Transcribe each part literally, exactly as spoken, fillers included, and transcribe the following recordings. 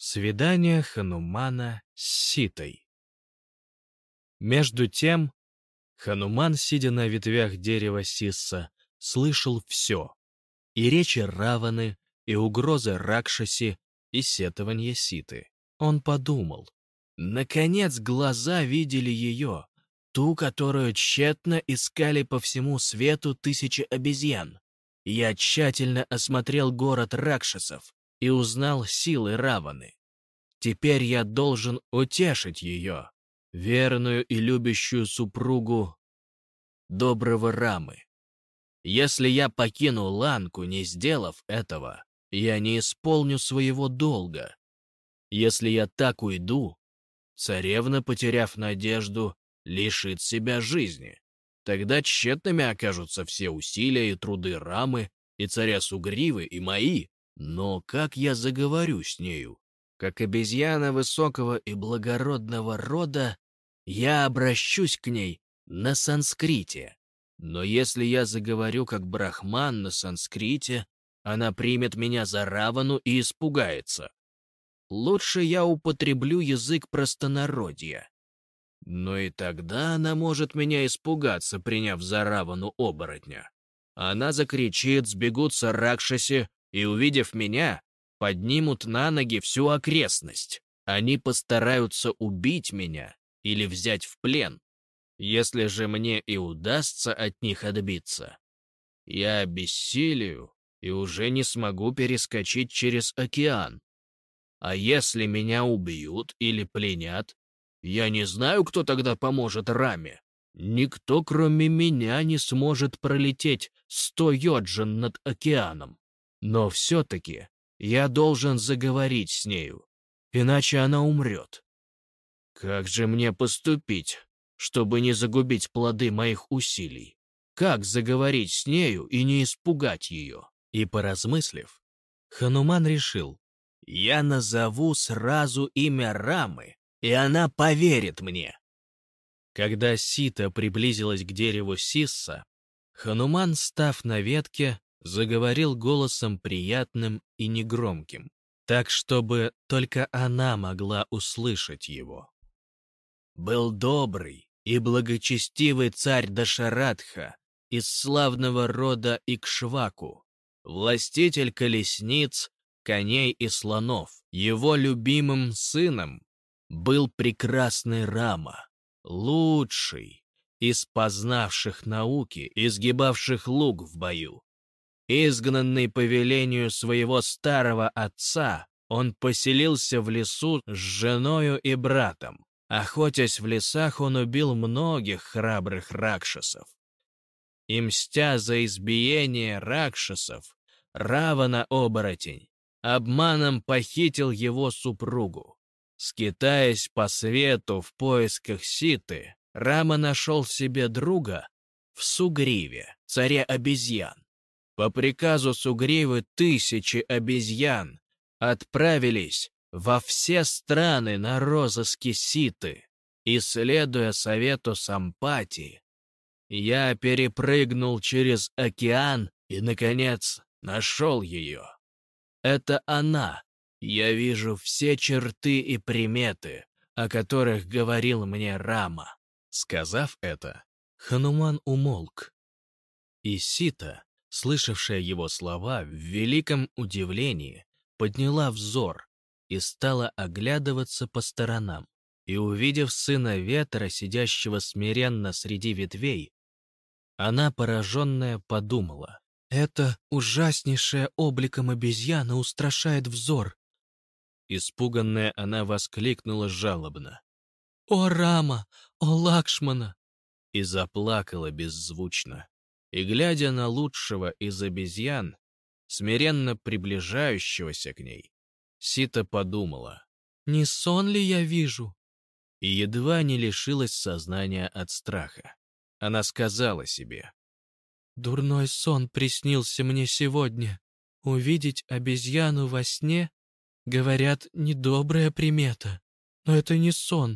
Свидание Ханумана с Ситой. Между тем, Хануман, сидя на ветвях дерева Сисса, слышал все: и речи Раваны, и угрозы Ракшаси, и сетования Ситы. Он подумал: наконец глаза видели ее, ту, которую тщетно искали по всему свету тысячи обезьян. Я тщательно осмотрел город Ракшасов и узнал силы Раваны. Теперь я должен утешить ее, верную и любящую супругу доброго Рамы. Если я покину Ланку, не сделав этого, я не исполню своего долга. Если я так уйду, царевна, потеряв надежду, лишит себя жизни. Тогда тщетными окажутся все усилия и труды Рамы, и царя Сугривы, и мои. Но как я заговорю с нею? Как обезьяна высокого и благородного рода, я обращусь к ней на санскрите. Но если я заговорю как брахман на санскрите, она примет меня за Равану и испугается. Лучше я употреблю язык простонародья. Но и тогда она может меня испугаться, приняв за Равану оборотня. Она закричит, сбегутся Ракшаси, и, увидев меня, поднимут на ноги всю окрестность. Они постараются убить меня или взять в плен. Если же мне и удастся от них отбиться, я обессилию и уже не смогу перескочить через океан. А если меня убьют или пленят, я не знаю, кто тогда поможет Раме. Никто, кроме меня, не сможет пролететь сто йоджин над океаном. Но все-таки я должен заговорить с нею, иначе она умрет. Как же мне поступить, чтобы не загубить плоды моих усилий? Как заговорить с нею и не испугать ее? И, поразмыслив, Хануман решил: я назову сразу имя Рамы, и она поверит мне. Когда Сита приблизилась к дереву Сисса, Хануман, став на ветке, заговорил голосом приятным и негромким, так, чтобы только она могла услышать его. Был добрый и благочестивый царь Дашаратха из славного рода Икшваку, властитель колесниц, коней и слонов. Его любимым сыном был прекрасный Рама, лучший из познавших науки, изгибавших лук в бою. Изгнанный по велению своего старого отца, он поселился в лесу с женою и братом. Охотясь в лесах, он убил многих храбрых ракшасов. И, мстя за избиение ракшасов, Равана-оборотень обманом похитил его супругу. Скитаясь по свету в поисках Ситы, Рама нашел себе друга в Сугриве, царе обезьян. По приказу Сугривы тысячи обезьян отправились во все страны на розыски Ситы, и, следуя совету Сампати, я перепрыгнул через океан и, наконец, нашел ее. Это она. Я вижу все черты и приметы, о которых говорил мне Рама. Сказав это, Хануман умолк, и Сита, слышавшая его слова, в великом удивлении подняла взор и стала оглядываться по сторонам. И, увидев сына ветра, сидящего смиренно среди ветвей, она, пораженная, подумала: «Это ужаснейшее обликом обезьяна устрашает взор». Испуганная, она воскликнула жалобно: «О Рама! О Лакшмана!» и заплакала беззвучно. И, глядя на лучшего из обезьян, смиренно приближающегося к ней, Сита подумала: «Не сон ли я вижу?» И едва не лишилась сознания от страха. Она сказала себе: «Дурной сон приснился мне сегодня. Увидеть обезьяну во сне, говорят, недобрая примета. Но это не сон.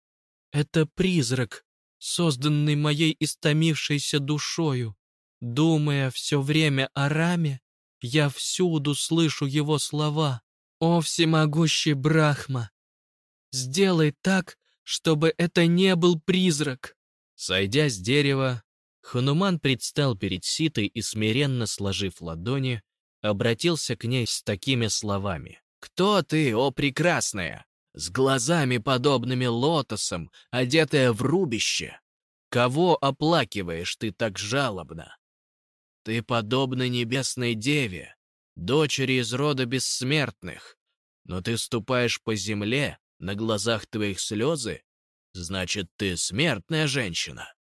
Это призрак, созданный моей истомившейся душою. Думая все время о Раме, я всюду слышу его слова. «О всемогущий Брахма, сделай так, чтобы это не был призрак!» Сойдя с дерева, Хануман предстал перед Ситой и, смиренно сложив ладони, обратился к ней с такими словами. «Кто ты, о прекрасная, с глазами, подобными лотосам, одетая в рубище? Кого оплакиваешь ты так жалобно? Ты подобна небесной деве, дочери из рода бессмертных, но ты ступаешь по земле, на глазах твоих слезы, значит, ты смертная женщина.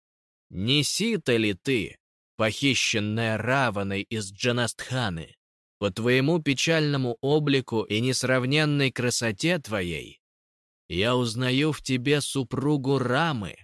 Не Сита ли ты, похищенная Раваной из Джанастханы? По твоему печальному облику и несравненной красоте твоей я узнаю в тебе супругу Рамы».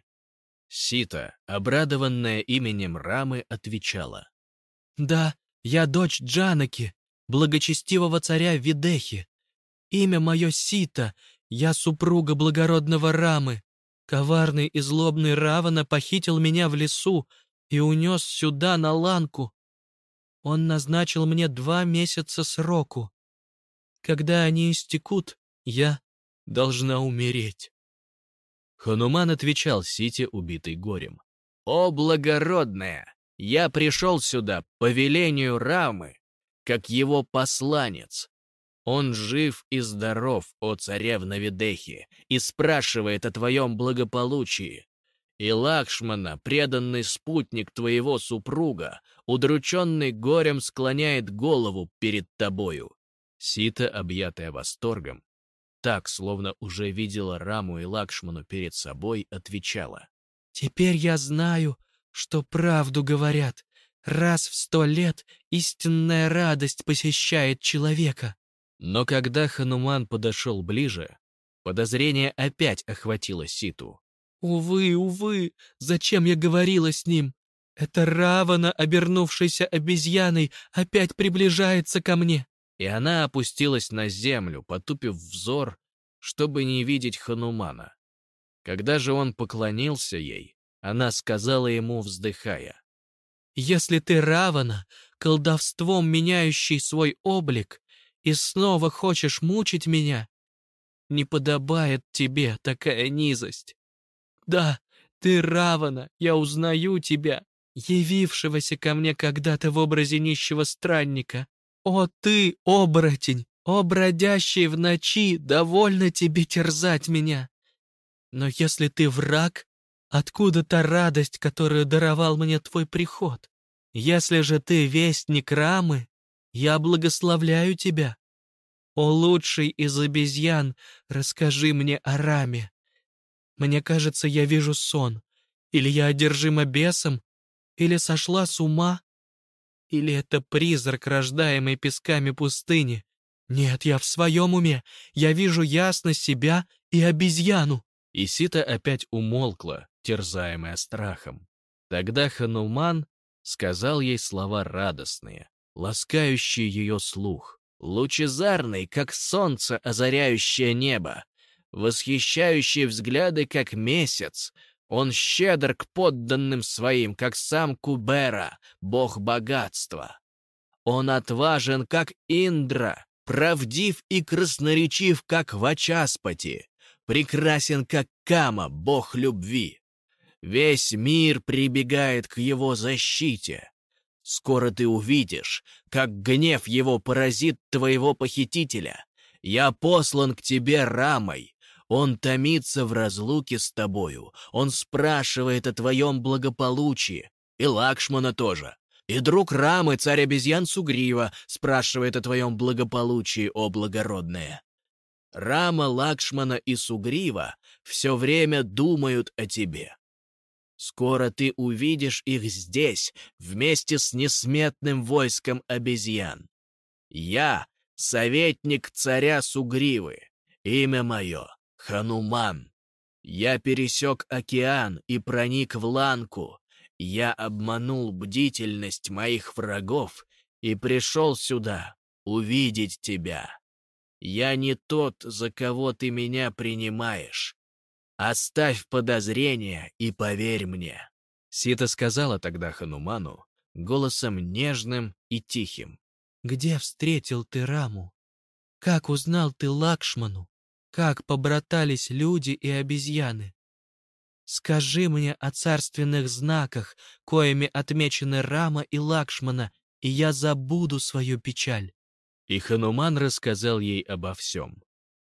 Сита, обрадованная именем Рамы, отвечала. «Да, я дочь Джанаки, благочестивого царя Видехи. Имя мое Сита, я супруга благородного Рамы. Коварный и злобный Равана похитил меня в лесу и унес сюда, на ланку. Он назначил мне два месяца сроку. Когда они истекут, я должна умереть». Хануман отвечал Сите, убитый горем. «О, благородная, я пришел сюда по велению Рамы, как его посланец. Он жив и здоров, о царевна Видехи, и спрашивает о твоем благополучии. И Лакшмана, преданный спутник твоего супруга, удрученный горем, склоняет голову перед тобою». Сита, объятая восторгом, так, словно уже видела Раму и Лакшману перед собой, отвечала. «Теперь я знаю, что правду говорят. Раз в сто лет истинная радость посещает человека». Но когда Хануман подошел ближе, подозрение опять охватило Ситу. «Увы, увы, зачем я говорила с ним? Это Равана, обернувшийся обезьяной, опять приближается ко мне». И она опустилась на землю, потупив взор, чтобы не видеть Ханумана. Когда же он поклонился ей, она сказала ему, вздыхая. «Если ты Равана, колдовством меняющий свой облик, и снова хочешь мучить меня, не подобает тебе такая низость. Да, ты Равана, я узнаю тебя, явившегося ко мне когда-то в образе нищего странника. О ты, оборотень, о бродящий в ночи, довольно тебе терзать меня. Но если ты враг, откуда та радость, которую даровал мне твой приход? Если же ты вестник Рамы, я благословляю тебя. О лучший из обезьян, расскажи мне о Раме. Мне кажется, я вижу сон. Или я одержима бесом, или сошла с ума, или это призрак, рождаемый песками пустыни. Нет, я в своем уме. Я вижу ясно себя и обезьяну». И Сита опять умолкла, терзаемая страхом. Тогда Хануман сказал ей слова радостные, ласкающие ее слух, лучезарный, как солнце, озаряющее небо, восхищающие взгляды, как месяц. Он щедр к подданным своим, как сам Кубера, бог богатства. Он отважен, как Индра, правдив и красноречив, как Вачаспати, прекрасен, как Кама, бог любви. Весь мир прибегает к его защите. Скоро ты увидишь, как гнев его поразит твоего похитителя. Я послан к тебе Рамой. Он томится в разлуке с тобою. Он спрашивает о твоем благополучии. И Лакшмана тоже. И друг Рамы, царь обезьян Сугрива, спрашивает о твоем благополучии, о благородная. Рама, Лакшмана и Сугрива все время думают о тебе. Скоро ты увидишь их здесь, вместе с несметным войском обезьян. Я — советник царя Сугривы. Имя мое — Хануман. Я пересек океан и проник в Ланку. Я обманул бдительность моих врагов и пришел сюда увидеть тебя. Я не тот, за кого ты меня принимаешь. Оставь подозрения и поверь мне». Сита сказала тогда Хануману голосом нежным и тихим. «Где встретил ты Раму?» Как узнал ты Лакшману? Как побратались люди и обезьяны? Скажи мне о царственных знаках, коими отмечены Рама и Лакшмана, и я забуду свою печаль». И Хануман рассказал ей обо всем.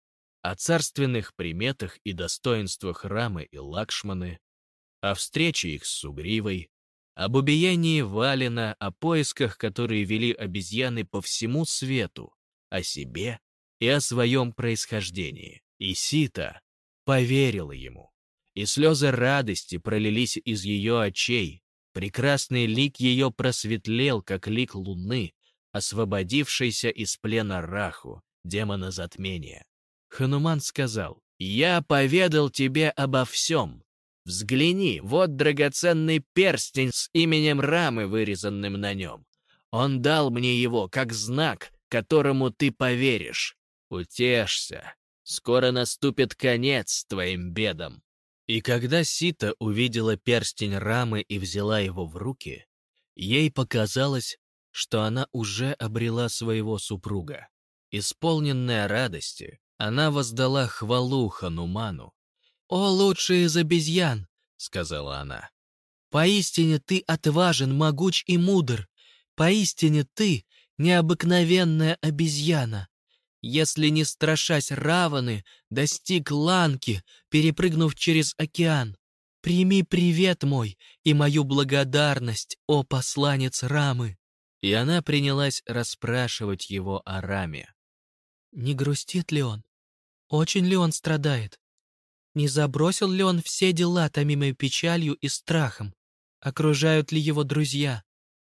О царственных приметах и достоинствах Рамы и Лакшманы, о встрече их с Сугривой, об убиении Валина, о поисках, которые вели обезьяны по всему свету, о себе и о своем происхождении. И Сита поверила ему, и слезы радости пролились из ее очей, прекрасный лик ее просветлел, как лик луны, освободившейся из плена Раху, демона затмения. Хануман сказал: «Я поведал тебе обо всем. Взгляни, вот драгоценный перстень с именем Рамы, вырезанным на нем. Он дал мне его как знак, которому ты поверишь. Утешься, скоро наступит конец твоим бедам». И когда Сита увидела перстень Рамы и взяла его в руки, ей показалось, что она уже обрела своего супруга. Исполненная радости, она воздала хвалу Хануману. «О, лучший из обезьян!» — сказала она. «Поистине ты отважен, могуч и мудр. Поистине ты необыкновенная обезьяна. Если, не страшась Раваны, достиг Ланки, перепрыгнув через океан, прими привет мой и мою благодарность, о посланец Рамы». И она принялась расспрашивать его о Раме. Не грустит ли он? Очень ли он страдает? Не забросил ли он все дела, томимые печалью и страхом? Окружают ли его друзья?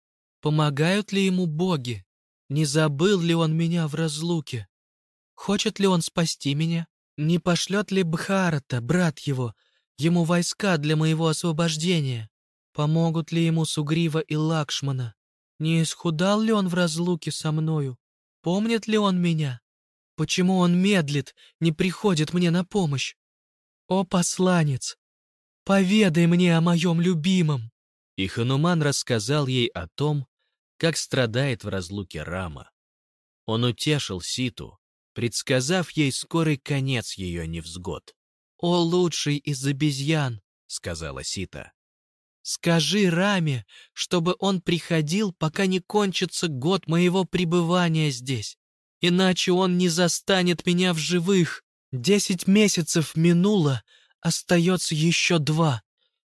Помогают ли ему боги? Не забыл ли он меня в разлуке? Хочет ли он спасти меня? Не пошлет ли Бхарата, брат его, ему войска для моего освобождения? Помогут ли ему Сугрива и Лакшмана? Не исхудал ли он в разлуке со мною? Помнит ли он меня? Почему он медлит, не приходит мне на помощь? О, посланец, поведай мне о моем любимом. И Хануман рассказал ей о том, как страдает в разлуке Рама. Он утешил Ситу, предсказав ей скорый конец ее невзгод. «О, лучший из обезьян!» — сказала Сита. «Скажи Раме, чтобы он приходил, пока не кончится год моего пребывания здесь. Иначе он не застанет меня в живых. Десять месяцев минуло, остается еще два.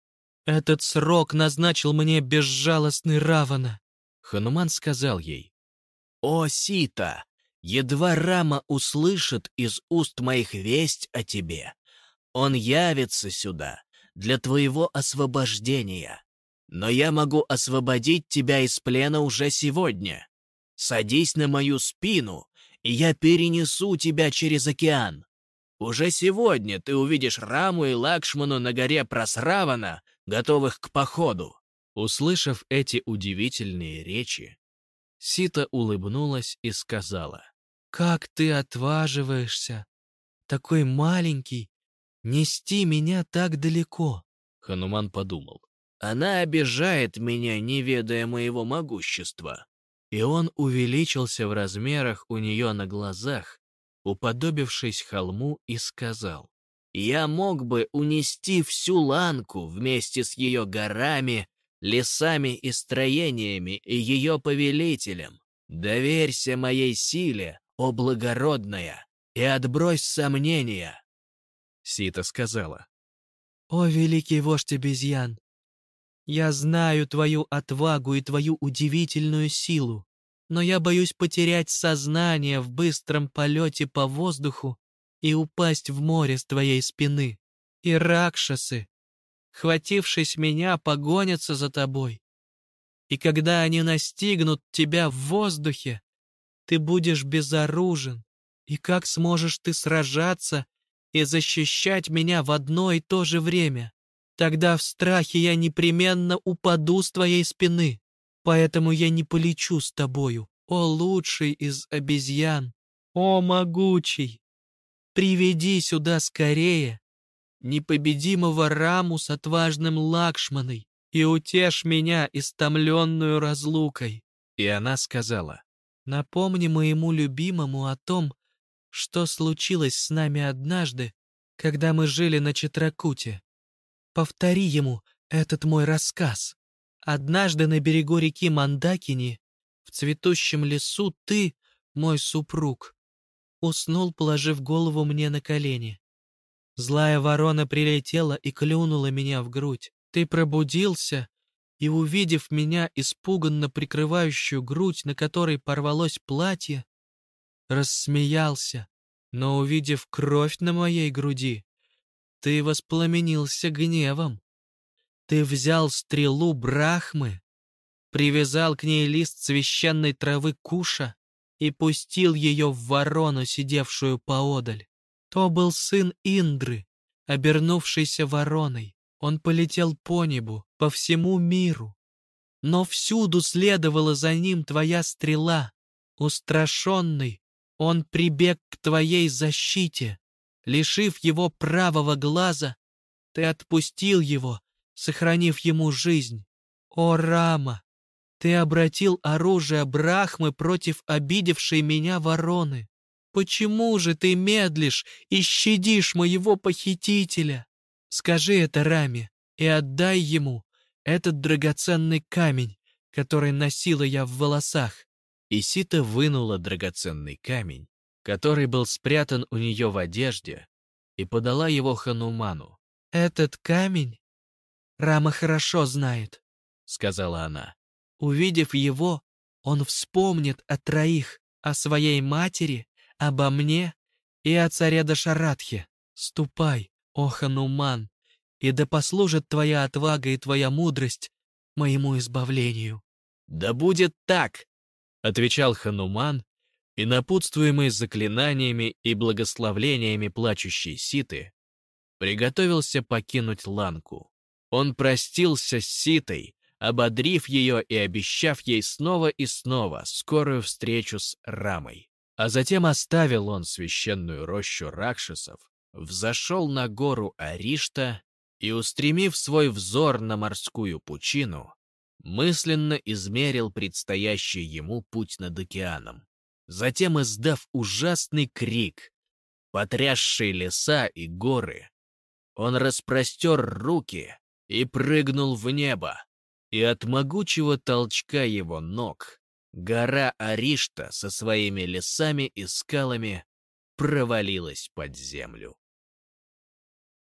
Этот срок назначил мне безжалостный Равана». Хануман сказал ей: «О, Сита, едва Рама услышит из уст моих весть о тебе, он явится сюда для твоего освобождения. Но я могу освободить тебя из плена уже сегодня. Садись на мою спину, и я перенесу тебя через океан. Уже сегодня ты увидишь Раму и Лакшману на горе Прасравана, готовых к походу». Услышав эти удивительные речи, Сита улыбнулась и сказала: «Как ты отваживаешься, такой маленький, нести меня так далеко?» Хануман подумал: она обижает меня, не ведая моего могущества. И он увеличился в размерах у нее на глазах, уподобившись холму, и сказал: «Я мог бы унести всю Ланку вместе с ее горами, лесами и строениями и ее повелителем. Доверься моей силе, о благородная, и отбрось сомнения». Сита сказала: «О, великий вождь обезьян! Я знаю твою отвагу и твою удивительную силу, но я боюсь потерять сознание в быстром полете по воздуху и упасть в море с твоей спины. И ракшасы, хватившись меня, погонятся за тобой. И когда они настигнут тебя в воздухе, ты будешь безоружен. И как сможешь ты сражаться и защищать меня в одно и то же время? Тогда в страхе я непременно упаду с твоей спины. Поэтому я не полечу с тобою, о лучший из обезьян, о могучий. Приведи сюда скорее непобедимого Раму с отважным Лакшманой и утешь меня, истомленную разлукой». И она сказала: «Напомни моему любимому о том, что случилось с нами однажды, когда мы жили на Читракуте. Повтори ему этот мой рассказ. Однажды на берегу реки Мандакини, в цветущем лесу, ты, мой супруг, уснул, положив голову мне на колени. Злая ворона прилетела и клюнула меня в грудь. Ты пробудился и, увидев меня, испуганно прикрывающую грудь, на которой порвалось платье, рассмеялся, но, увидев кровь на моей груди, ты воспламенился гневом. Ты взял стрелу Брахмы, привязал к ней лист священной травы куша и пустил ее в ворону, сидевшую поодаль. То был сын Индры, обернувшийся вороной. Он полетел по небу, по всему миру. Но всюду следовала за ним твоя стрела. Устрашенный, он прибег к твоей защите. Лишив его правого глаза, ты отпустил его, сохранив ему жизнь. О, Рама! Ты обратил оружие Брахмы против обидевшей меня вороны. Почему же ты медлишь и щадишь моего похитителя? Скажи это Раме и отдай ему этот драгоценный камень, который носила я в волосах». И Сита вынула драгоценный камень, который был спрятан у нее в одежде, и подала его Хануману. «Этот камень Рама хорошо знает», — сказала она. «Увидев его, он вспомнит о троих, о своей матери, обо мне и о царе Дашаратхе. Ступай, о Хануман, и да послужит твоя отвага и твоя мудрость моему избавлению». «Да будет так!» — отвечал Хануман, и, напутствуемый заклинаниями и благословлениями плачущей Ситы, приготовился покинуть Ланку. Он простился с Ситой, ободрив ее и обещав ей снова и снова скорую встречу с Рамой. А затем оставил он священную рощу ракшасов, взошел на гору Аришта и, устремив свой взор на морскую пучину, мысленно измерил предстоящий ему путь над океаном. Затем, издав ужасный крик, потрясший леса и горы, он распростер руки и прыгнул в небо, и от могучего толчка его ног гора Аришта со своими лесами и скалами провалилась под землю.